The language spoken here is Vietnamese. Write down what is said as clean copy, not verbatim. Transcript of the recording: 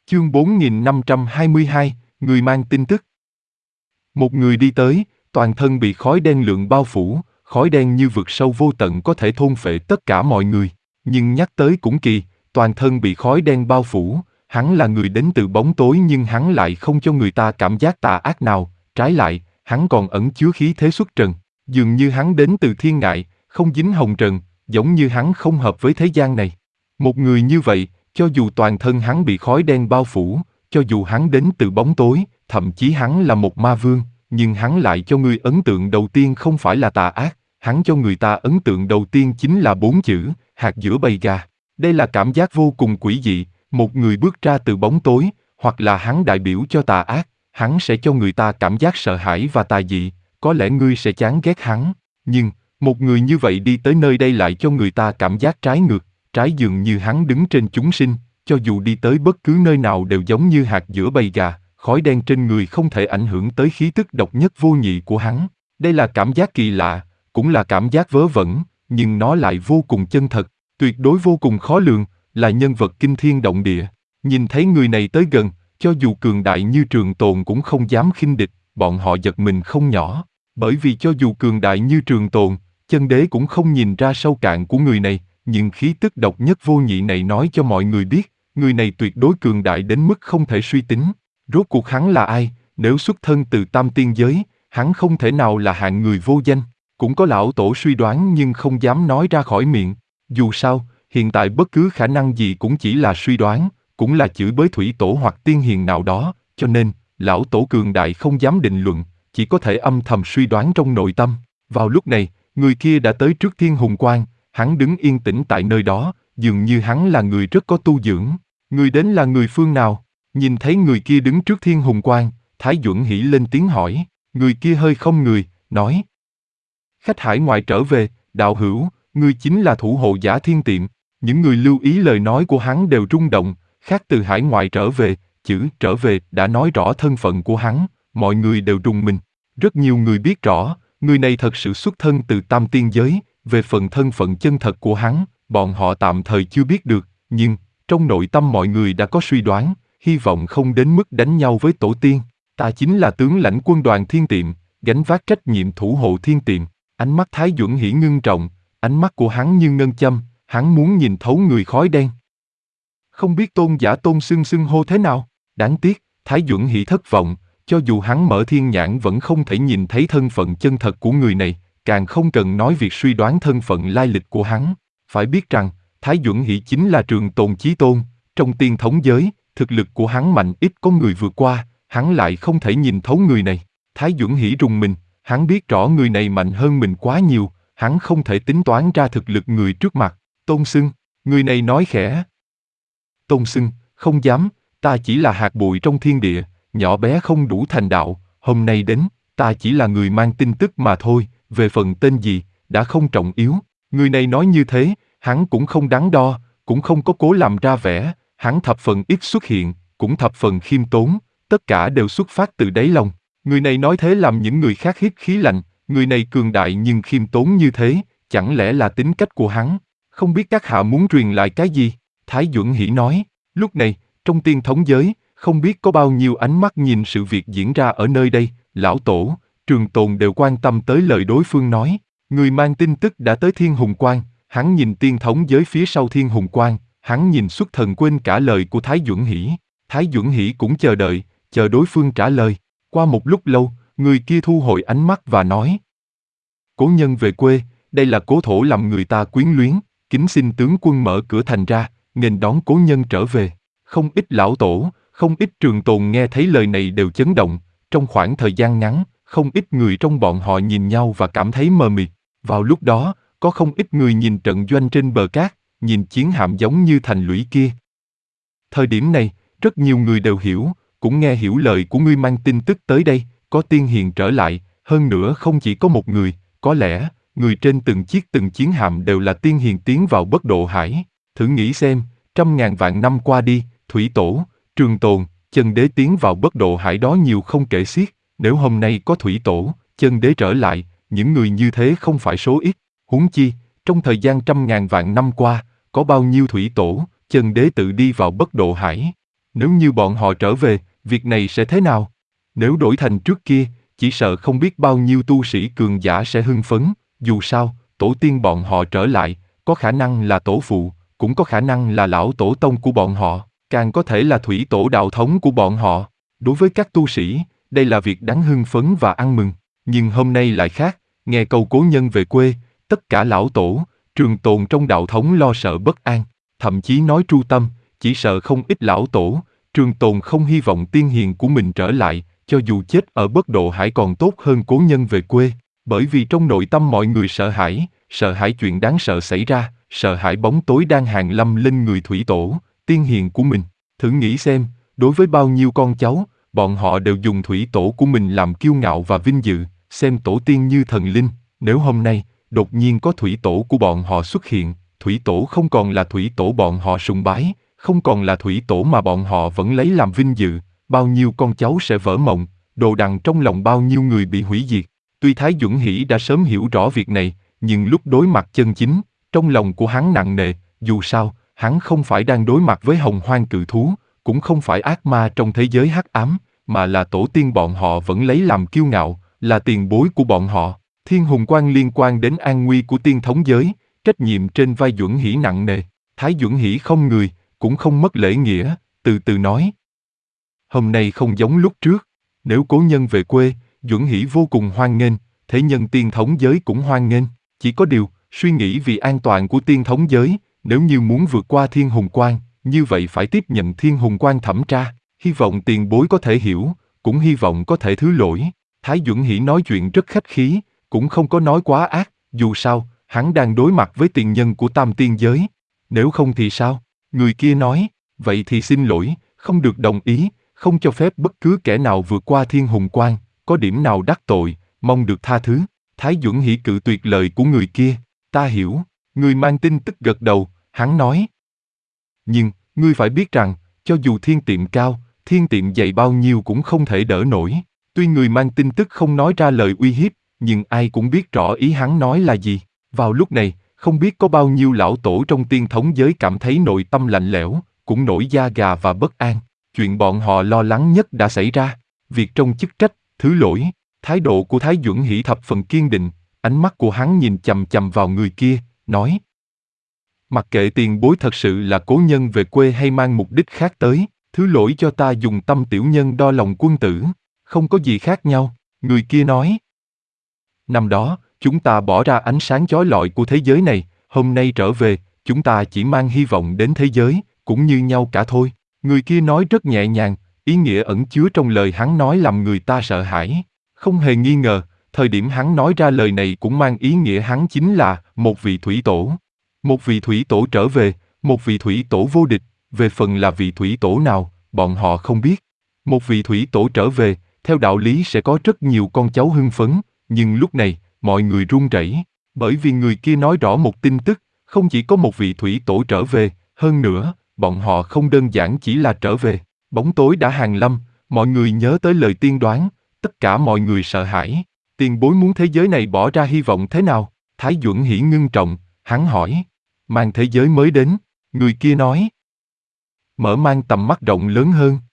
Chương 4522, người mang tin tức. Một người đi tới, toàn thân bị khói đen lượn bao phủ, khói đen như vực sâu vô tận có thể thôn phệ tất cả mọi người. Nhưng nhắc tới cũng kỳ, toàn thân bị khói đen bao phủ, hắn là người đến từ bóng tối nhưng hắn lại không cho người ta cảm giác tà ác nào, trái lại, hắn còn ẩn chứa khí thế xuất trần. Dường như hắn đến từ thiên ngại, không dính hồng trần, giống như hắn không hợp với thế gian này. Một người như vậy, cho dù toàn thân hắn bị khói đen bao phủ, cho dù hắn đến từ bóng tối, thậm chí hắn là một ma vương, nhưng hắn lại cho người ấn tượng đầu tiên không phải là tà ác, hắn cho người ta ấn tượng đầu tiên chính là 4 chữ, hạt giữa bầy gà. Đây là cảm giác vô cùng quỷ dị, một người bước ra từ bóng tối, hoặc là hắn đại biểu cho tà ác, hắn sẽ cho người ta cảm giác sợ hãi và tà dị, có lẽ ngươi sẽ chán ghét hắn, nhưng, một người như vậy đi tới nơi đây lại cho người ta cảm giác trái ngược, trái dường như hắn đứng trên chúng sinh, cho dù đi tới bất cứ nơi nào đều giống như hạt giữa bầy gà, khói đen trên người không thể ảnh hưởng tới khí tức độc nhất vô nhị của hắn. Đây là cảm giác kỳ lạ, cũng là cảm giác vớ vẩn, nhưng nó lại vô cùng chân thật, tuyệt đối vô cùng khó lường, là nhân vật kinh thiên động địa. Nhìn thấy người này tới gần, cho dù cường đại như Trường Tồn cũng không dám khinh địch, bọn họ giật mình không nhỏ. Bởi vì cho dù cường đại như Trường Tồn, chân đế cũng không nhìn ra sâu cạn của người này, nhưng khí tức độc nhất vô nhị này nói cho mọi người biết, người này tuyệt đối cường đại đến mức không thể suy tính. Rốt cuộc hắn là ai, nếu xuất thân từ tam tiên giới, hắn không thể nào là hạng người vô danh. Cũng có lão tổ suy đoán nhưng không dám nói ra khỏi miệng. Dù sao, hiện tại bất cứ khả năng gì cũng chỉ là suy đoán, cũng là chửi bới thủy tổ hoặc tiên hiền nào đó, cho nên, lão tổ cường đại không dám định luận, chỉ có thể âm thầm suy đoán trong nội tâm. Vào lúc này, người kia đã tới trước Thiên Hùng Quan, hắn đứng yên tĩnh tại nơi đó, dường như hắn là người rất có tu dưỡng. Người đến là người phương nào? Nhìn thấy người kia đứng trước Thiên Hùng Quan, Thái Duẩn Hỷ lên tiếng hỏi, người kia hơi không người, nói. Khách hải ngoại trở về, đạo hữu, ngươi chính là thủ hộ giả Thiên Tiệm. Những người lưu ý lời nói của hắn đều rung động, khác từ hải ngoại trở về, chữ trở về đã nói rõ thân phận của hắn, mọi người đều rùng mình. Rất nhiều người biết rõ, người này thật sự xuất thân từ tam tiên giới, về phần thân phận chân thật của hắn, bọn họ tạm thời chưa biết được, nhưng, trong nội tâm mọi người đã có suy đoán, hy vọng không đến mức đánh nhau với tổ tiên. Ta chính là tướng lãnh quân đoàn Thiên Tiệm, gánh vác trách nhiệm thủ hộ Thiên Tiệm. Ánh mắt Thái Duẩn Hỷ ngưng trọng, ánh mắt của hắn như ngân châm, hắn muốn nhìn thấu người khói đen. Không biết tôn giả tôn xưng hô thế nào, đáng tiếc, Thái Duẩn Hỷ thất vọng, cho dù hắn mở thiên nhãn vẫn không thể nhìn thấy thân phận chân thật của người này, càng không cần nói việc suy đoán thân phận lai lịch của hắn. Phải biết rằng, Thái Duẩn Hỷ chính là Trường Tồn chí tôn, trong tiên thống giới, thực lực của hắn mạnh ít có người vượt qua, hắn lại không thể nhìn thấu người này. Thái Duẩn Hỷ rùng mình, hắn biết rõ người này mạnh hơn mình quá nhiều, hắn không thể tính toán ra thực lực người trước mặt. Tôn xưng, người này nói khẽ. Tôn xưng, không dám, ta chỉ là hạt bụi trong thiên địa, nhỏ bé không đủ thành đạo, hôm nay đến, ta chỉ là người mang tin tức mà thôi, về phần tên gì, đã không trọng yếu. Người này nói như thế, hắn cũng không đắn đo, cũng không có cố làm ra vẻ, hắn thập phần ít xuất hiện, cũng thập phần khiêm tốn, tất cả đều xuất phát từ đáy lòng. Người này nói thế làm những người khác hít khí lạnh, người này cường đại nhưng khiêm tốn như thế, chẳng lẽ là tính cách của hắn? Không biết các hạ muốn truyền lại cái gì? Thái Duẩn Hỷ nói, lúc này, trong tiên thống giới, không biết có bao nhiêu ánh mắt nhìn sự việc diễn ra ở nơi đây, lão tổ, Trường Tồn đều quan tâm tới lời đối phương nói. Người mang tin tức đã tới Thiên Hùng Quan, hắn nhìn tiên thống giới phía sau Thiên Hùng Quan, hắn nhìn xuất thần quên cả lời của Thái Duẩn Hỷ. Thái Duẩn Hỷ cũng chờ đợi, chờ đối phương trả lời. Qua một lúc lâu, người kia thu hồi ánh mắt và nói. Cố nhân về quê, đây là cố thổ làm người ta quyến luyến, kính xin tướng quân mở cửa thành ra, nghênh đón cố nhân trở về. Không ít lão tổ, không ít Trường Tồn nghe thấy lời này đều chấn động, trong khoảng thời gian ngắn, không ít người trong bọn họ nhìn nhau và cảm thấy mờ mịt. Vào lúc đó, có không ít người nhìn trận doanh trên bờ cát, nhìn chiến hạm giống như thành lũy kia. Thời điểm này, rất nhiều người đều hiểu, cũng nghe hiểu lời của ngươi mang tin tức tới đây, có tiên hiền trở lại, hơn nữa không chỉ có một người, có lẽ, người trên từng chiếc từng chiến hạm đều là tiên hiền tiến vào Bất Độ Hải. Thử nghĩ xem, 100.000 vạn năm qua đi, Thủy Tổ, Trường Tồn, Chân Đế tiến vào Bất Độ Hải đó nhiều không kể xiết, nếu hôm nay có Thủy Tổ, Chân Đế trở lại, những người như thế không phải số ít, huống chi, trong thời gian 100.000 vạn năm qua, có bao nhiêu Thủy Tổ, Chân Đế tự đi vào Bất Độ Hải. Nếu như bọn họ trở về, việc này sẽ thế nào? Nếu đổi thành trước kia, chỉ sợ không biết bao nhiêu tu sĩ cường giả sẽ hưng phấn, dù sao, tổ tiên bọn họ trở lại, có khả năng là tổ phụ, cũng có khả năng là lão tổ tông của bọn họ, càng có thể là thủy tổ đạo thống của bọn họ. Đối với các tu sĩ, đây là việc đáng hưng phấn và ăn mừng. Nhưng hôm nay lại khác, nghe câu cố nhân về quê, tất cả lão tổ, trường tồn trong đạo thống lo sợ bất an, thậm chí nói tru tâm, chỉ sợ không ít lão tổ, trường tồn không hy vọng tiên hiền của mình trở lại, cho dù chết ở bất độ hải còn tốt hơn cố nhân về quê, bởi vì trong nội tâm mọi người sợ hãi chuyện đáng sợ xảy ra, sợ hãi bóng tối đang hàng lâm lên người thủy tổ, tiên hiền của mình. Thử nghĩ xem, đối với bao nhiêu con cháu, bọn họ đều dùng thủy tổ của mình làm kiêu ngạo và vinh dự, xem tổ tiên như thần linh. Nếu hôm nay, đột nhiên có thủy tổ của bọn họ xuất hiện, thủy tổ không còn là thủy tổ bọn họ sùng bái, không còn là thủy tổ mà bọn họ vẫn lấy làm vinh dự, bao nhiêu con cháu sẽ vỡ mộng, đồ đằng trong lòng bao nhiêu người bị hủy diệt. Tuy Thái Duẩn Hỷ đã sớm hiểu rõ việc này, nhưng lúc đối mặt chân chính, trong lòng của hắn nặng nề, dù sao, hắn không phải đang đối mặt với hồng hoang cự thú, cũng không phải ác ma trong thế giới hắc ám, mà là tổ tiên bọn họ vẫn lấy làm kiêu ngạo, là tiền bối của bọn họ. Thiên hùng quan liên quan đến an nguy của tiên thống giới, trách nhiệm trên vai Duẩn Hỷ nặng nề. Thái Duẩn Hỷ không người, cũng không mất lễ nghĩa, từ từ nói. Hôm nay không giống lúc trước, nếu cố nhân về quê, Duẩn Hỷ vô cùng hoan nghênh, thế nhân tiên thống giới cũng hoan nghênh. Chỉ có điều, suy nghĩ vì an toàn của tiên thống giới, nếu như muốn vượt qua thiên hùng quan, như vậy phải tiếp nhận thiên hùng quan thẩm tra, hy vọng tiền bối có thể hiểu, cũng hy vọng có thể thứ lỗi. Thái Duẩn Hỷ nói chuyện rất khách khí, cũng không có nói quá ác, dù sao, hắn đang đối mặt với tiền nhân của tam tiên giới. Nếu không thì sao? Người kia nói, vậy thì xin lỗi, không được đồng ý, không cho phép bất cứ kẻ nào vượt qua thiên hùng quan, có điểm nào đắc tội, mong được tha thứ. Thái Duẩn Hỷ cự tuyệt lời của người kia, ta hiểu, người mang tin tức gật đầu, hắn nói. Nhưng, ngươi phải biết rằng, cho dù thiên tiệm cao, thiên tiệm dày bao nhiêu cũng không thể đỡ nổi. Tuy người mang tin tức không nói ra lời uy hiếp, nhưng ai cũng biết rõ ý hắn nói là gì. Vào lúc này, không biết có bao nhiêu lão tổ trong tiên thống giới cảm thấy nội tâm lạnh lẽo, cũng nổi da gà và bất an. Chuyện bọn họ lo lắng nhất đã xảy ra. Việc trong chức trách, thứ lỗi. Thái độ của Thái Duẩn Hỷ thập phần kiên định, ánh mắt của hắn nhìn chằm chằm vào người kia, nói. Mặc kệ tiền bối thật sự là cố nhân về quê hay mang mục đích khác tới, thứ lỗi cho ta dùng tâm tiểu nhân đo lòng quân tử, không có gì khác nhau, người kia nói. Năm đó, chúng ta bỏ ra ánh sáng chói lọi của thế giới này, hôm nay trở về, chúng ta chỉ mang hy vọng đến thế giới, cũng như nhau cả thôi. Người kia nói rất nhẹ nhàng, ý nghĩa ẩn chứa trong lời hắn nói làm người ta sợ hãi. Không hề nghi ngờ, thời điểm hắn nói ra lời này cũng mang ý nghĩa hắn chính là một vị thủy tổ. Một vị thủy tổ trở về, một vị thủy tổ vô địch, về phần là vị thủy tổ nào, bọn họ không biết. Một vị thủy tổ trở về, theo đạo lý sẽ có rất nhiều con cháu hưng phấn, nhưng lúc này, mọi người run rẩy, bởi vì người kia nói rõ một tin tức, không chỉ có một vị thủy tổ trở về, hơn nữa, bọn họ không đơn giản chỉ là trở về. Bóng tối đã hàng lâm, mọi người nhớ tới lời tiên đoán, tất cả mọi người sợ hãi. Tiền bối muốn thế giới này bỏ ra hy vọng thế nào? Thái Duẩn Hỷ ngưng trọng, hắn hỏi. Mang thế giới mới đến, người kia nói. Mở mang tầm mắt rộng lớn hơn.